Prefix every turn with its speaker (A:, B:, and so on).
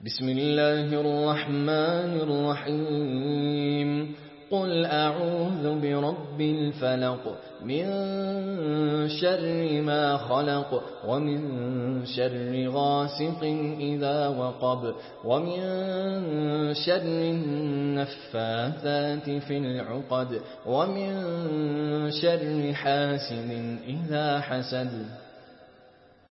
A: بسم الله الرحمن الرحيم قل أعوذ برب الفلق من شر ما خلق ومن شر غاسق إذا وقب ومن شر النفاثات في العقد ومن شر حاسد إذا حسد